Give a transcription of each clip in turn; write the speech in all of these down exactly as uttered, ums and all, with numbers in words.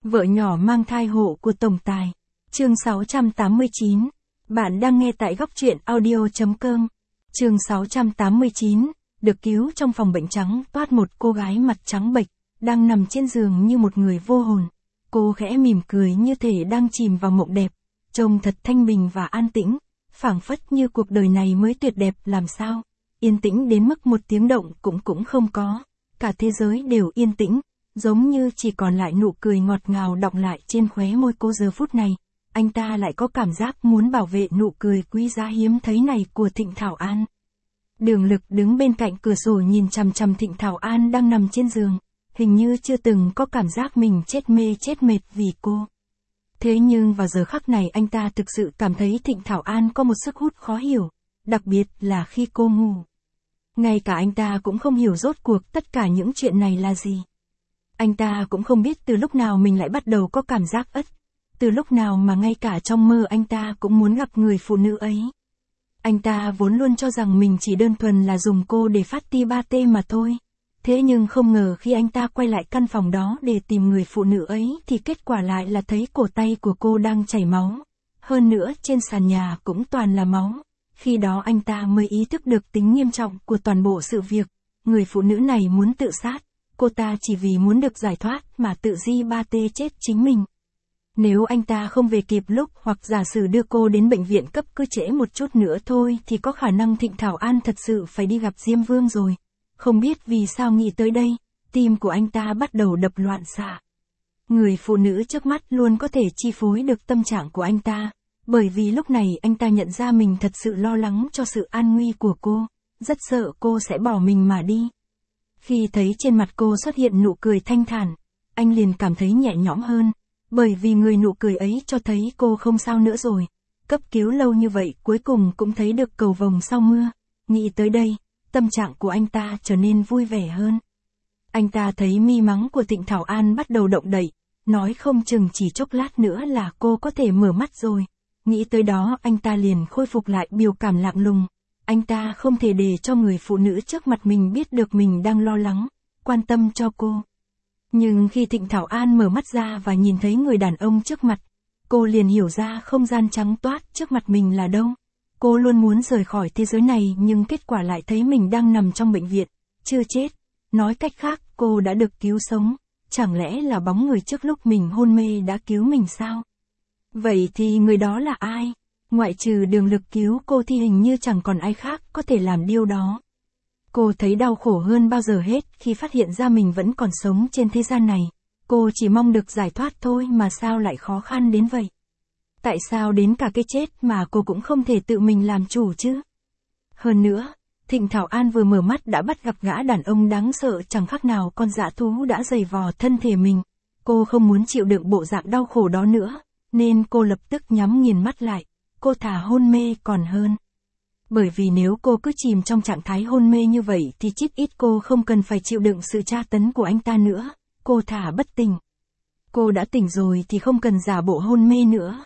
Vợ nhỏ mang thai hộ của tổng tài. Chương sáu trăm tám mươi chín. Bạn đang nghe tại góc truyện audio chấm com. Chương sáu trăm tám mươi chín. Được cứu trong phòng bệnh trắng toát một cô gái mặt trắng bệch, đang nằm trên giường như một người vô hồn. Cô khẽ mỉm cười như thể đang chìm vào mộng đẹp, trông thật thanh bình và an tĩnh, phảng phất như cuộc đời này mới tuyệt đẹp làm sao. Yên tĩnh đến mức một tiếng động cũng cũng không có. Cả thế giới đều yên tĩnh, giống như chỉ còn lại nụ cười ngọt ngào đọng lại trên khóe môi cô giờ phút này. Anh ta lại có cảm giác muốn bảo vệ nụ cười quý giá hiếm thấy này của Thịnh Thảo An. Đường Lực đứng bên cạnh cửa sổ nhìn chằm chằm Thịnh Thảo An đang nằm trên giường, hình như chưa từng có cảm giác mình chết mê chết mệt vì cô. Thế nhưng vào giờ khắc này anh ta thực sự cảm thấy Thịnh Thảo An có một sức hút khó hiểu, đặc biệt là khi cô ngủ. Ngay cả anh ta cũng không hiểu rốt cuộc tất cả những chuyện này là gì. Anh ta cũng không biết từ lúc nào mình lại bắt đầu có cảm giác ất, từ lúc nào mà ngay cả trong mơ anh ta cũng muốn gặp người phụ nữ ấy. Anh ta vốn luôn cho rằng mình chỉ đơn thuần là dùng cô để phát ti ba tê mà thôi. Thế nhưng không ngờ khi anh ta quay lại căn phòng đó để tìm người phụ nữ ấy thì kết quả lại là thấy cổ tay của cô đang chảy máu. Hơn nữa trên sàn nhà cũng toàn là máu. Khi đó anh ta mới ý thức được tính nghiêm trọng của toàn bộ sự việc. Người phụ nữ này muốn tự sát. Cô ta chỉ vì muốn được giải thoát mà tự di ba tê chết chính mình. Nếu anh ta không về kịp lúc hoặc giả sử đưa cô đến bệnh viện cấp cứu trễ một chút nữa thôi thì có khả năng Thịnh Thảo An thật sự phải đi gặp Diêm Vương rồi. Không biết vì sao nghĩ tới đây, tim của anh ta bắt đầu đập loạn xạ. Người phụ nữ trước mắt luôn có thể chi phối được tâm trạng của anh ta, bởi vì lúc này anh ta nhận ra mình thật sự lo lắng cho sự an nguy của cô, rất sợ cô sẽ bỏ mình mà đi. Khi thấy trên mặt cô xuất hiện nụ cười thanh thản, anh liền cảm thấy nhẹ nhõm hơn, bởi vì người nụ cười ấy cho thấy cô không sao nữa rồi. Cấp cứu lâu như vậy cuối cùng cũng thấy được cầu vồng sau mưa. Nghĩ tới đây, tâm trạng của anh ta trở nên vui vẻ hơn. Anh ta thấy mi mắng của Thịnh Thảo An bắt đầu động đậy, nói không chừng chỉ chốc lát nữa là cô có thể mở mắt rồi. Nghĩ tới đó anh ta liền khôi phục lại biểu cảm lạnh lùng. Anh ta không thể để cho người phụ nữ trước mặt mình biết được mình đang lo lắng, quan tâm cho cô. Nhưng khi Thịnh Thảo An mở mắt ra và nhìn thấy người đàn ông trước mặt, cô liền hiểu ra không gian trắng toát trước mặt mình là đâu. Cô luôn muốn rời khỏi thế giới này nhưng kết quả lại thấy mình đang nằm trong bệnh viện, chưa chết. Nói cách khác, cô đã được cứu sống. Chẳng lẽ là bóng người trước lúc mình hôn mê đã cứu mình sao? Vậy thì người đó là ai? Ngoại trừ Đường Lực cứu cô thì hình như chẳng còn ai khác có thể làm điều đó. Cô thấy đau khổ hơn bao giờ hết khi phát hiện ra mình vẫn còn sống trên thế gian này. Cô chỉ mong được giải thoát thôi mà sao lại khó khăn đến vậy? Tại sao đến cả cái chết mà cô cũng không thể tự mình làm chủ chứ? Hơn nữa, Thịnh Thảo An vừa mở mắt đã bắt gặp gã đàn ông đáng sợ chẳng khác nào con dã thú đã giày vò thân thể mình. Cô không muốn chịu đựng bộ dạng đau khổ đó nữa, nên cô lập tức nhắm nghiền mắt lại. Cô thà hôn mê còn hơn. Bởi vì nếu cô cứ chìm trong trạng thái hôn mê như vậy thì chít ít cô không cần phải chịu đựng sự tra tấn của anh ta nữa. Cô thà bất tỉnh. Cô đã tỉnh rồi thì không cần giả bộ hôn mê nữa.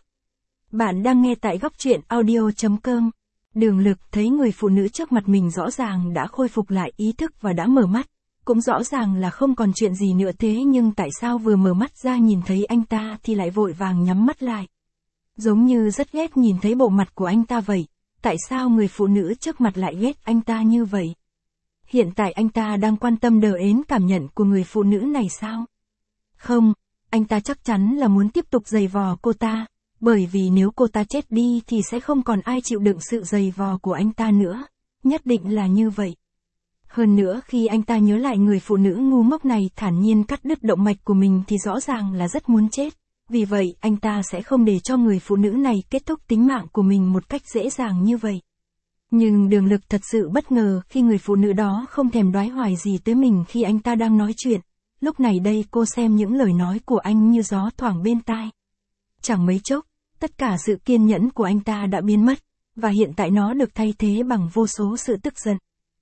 Bạn đang nghe tại góc truyện audio chấm com. Đường Lực thấy người phụ nữ trước mặt mình rõ ràng đã khôi phục lại ý thức và đã mở mắt. Cũng rõ ràng là không còn chuyện gì nữa thế nhưng tại sao vừa mở mắt ra nhìn thấy anh ta thì lại vội vàng nhắm mắt lại. Giống như rất ghét nhìn thấy bộ mặt của anh ta vậy. Tại sao người phụ nữ trước mặt lại ghét anh ta như vậy? Hiện tại anh ta đang quan tâm đờ ến cảm nhận của người phụ nữ này sao? Không, anh ta chắc chắn là muốn tiếp tục giày vò cô ta. Bởi vì nếu cô ta chết đi thì sẽ không còn ai chịu đựng sự giày vò của anh ta nữa. Nhất định là như vậy. Hơn nữa khi anh ta nhớ lại người phụ nữ ngu ngốc này thản nhiên cắt đứt động mạch của mình thì rõ ràng là rất muốn chết. Vì vậy anh ta sẽ không để cho người phụ nữ này kết thúc tính mạng của mình một cách dễ dàng như vậy. Nhưng Đường Lực thật sự bất ngờ khi người phụ nữ đó không thèm đoái hoài gì tới mình khi anh ta đang nói chuyện. Lúc này đây cô xem những lời nói của anh như gió thoảng bên tai. Chẳng mấy chốc, tất cả sự kiên nhẫn của anh ta đã biến mất, và hiện tại nó được thay thế bằng vô số sự tức giận.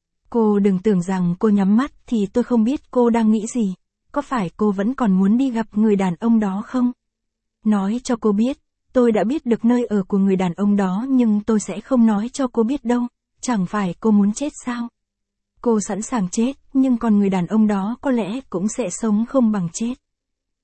Cô đừng tưởng rằng cô nhắm mắt thì tôi không biết cô đang nghĩ gì. Có phải cô vẫn còn muốn đi gặp người đàn ông đó không? Nói cho cô biết, tôi đã biết được nơi ở của người đàn ông đó nhưng tôi sẽ không nói cho cô biết đâu. Chẳng phải cô muốn chết sao? Cô sẵn sàng chết, nhưng còn người đàn ông đó có lẽ cũng sẽ sống không bằng chết.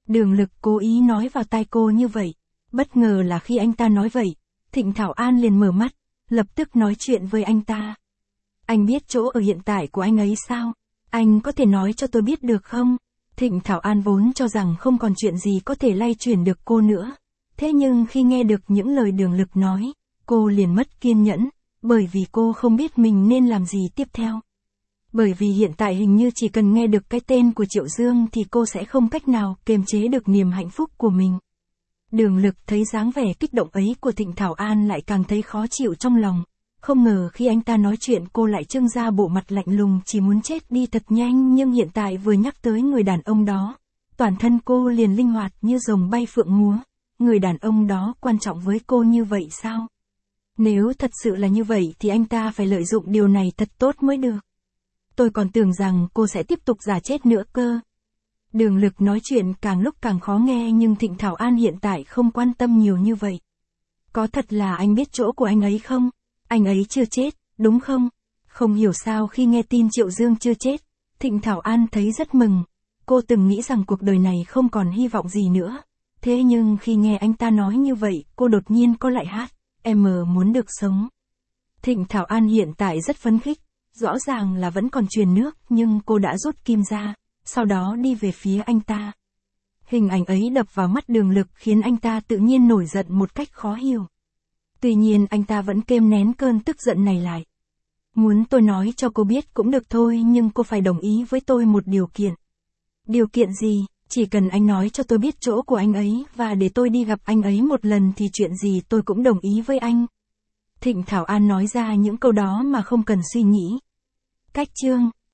Đường Lực cố ý nói vào tai cô như vậy. Bất ngờ là khi anh ta nói vậy, Thịnh Thảo An liền mở mắt, lập tức nói chuyện với anh ta. Anh biết chỗ ở hiện tại của anh ấy sao? Anh có thể nói cho tôi biết được không? Thịnh Thảo An vốn cho rằng không còn chuyện gì có thể lay chuyển được cô nữa. Thế nhưng khi nghe được những lời Đường Lực nói, cô liền mất kiên nhẫn, bởi vì cô không biết mình nên làm gì tiếp theo. Bởi vì hiện tại hình như chỉ cần nghe được cái tên của Triệu Dương thì cô sẽ không cách nào kiềm chế được niềm hạnh phúc của mình. Đường Lực thấy dáng vẻ kích động ấy của Thịnh Thảo An lại càng thấy khó chịu trong lòng. Không ngờ khi anh ta nói chuyện cô lại trưng ra bộ mặt lạnh lùng chỉ muốn chết đi thật nhanh, nhưng hiện tại vừa nhắc tới người đàn ông đó, toàn thân cô liền linh hoạt như rồng bay phượng múa. Người đàn ông đó quan trọng với cô như vậy sao? Nếu thật sự là như vậy thì anh ta phải lợi dụng điều này thật tốt mới được. Tôi còn tưởng rằng cô sẽ tiếp tục giả chết nữa cơ. Đường Lực nói chuyện càng lúc càng khó nghe, nhưng Thịnh Thảo An hiện tại không quan tâm nhiều như vậy. Có thật là anh biết chỗ của anh ấy không? Anh ấy chưa chết, đúng không? Không hiểu sao khi nghe tin Triệu Dương chưa chết, Thịnh Thảo An thấy rất mừng. Cô từng nghĩ rằng cuộc đời này không còn hy vọng gì nữa. Thế nhưng khi nghe anh ta nói như vậy, cô đột nhiên có lại hát, em muốn được sống. Thịnh Thảo An hiện tại rất phấn khích, rõ ràng là vẫn còn truyền nước, nhưng cô đã rút kim ra, sau đó đi về phía anh ta. Hình ảnh ấy đập vào mắt Đường Lực khiến anh ta tự nhiên nổi giận một cách khó hiểu. Tuy nhiên anh ta vẫn kềm nén cơn tức giận này lại. Muốn tôi nói cho cô biết cũng được thôi, nhưng cô phải đồng ý với tôi một điều kiện. Điều kiện gì? Chỉ cần anh nói cho tôi biết chỗ của anh ấy và để tôi đi gặp anh ấy một lần thì chuyện gì tôi cũng đồng ý với anh. Thịnh Thảo An nói ra những câu đó mà không cần suy nghĩ. Cách chương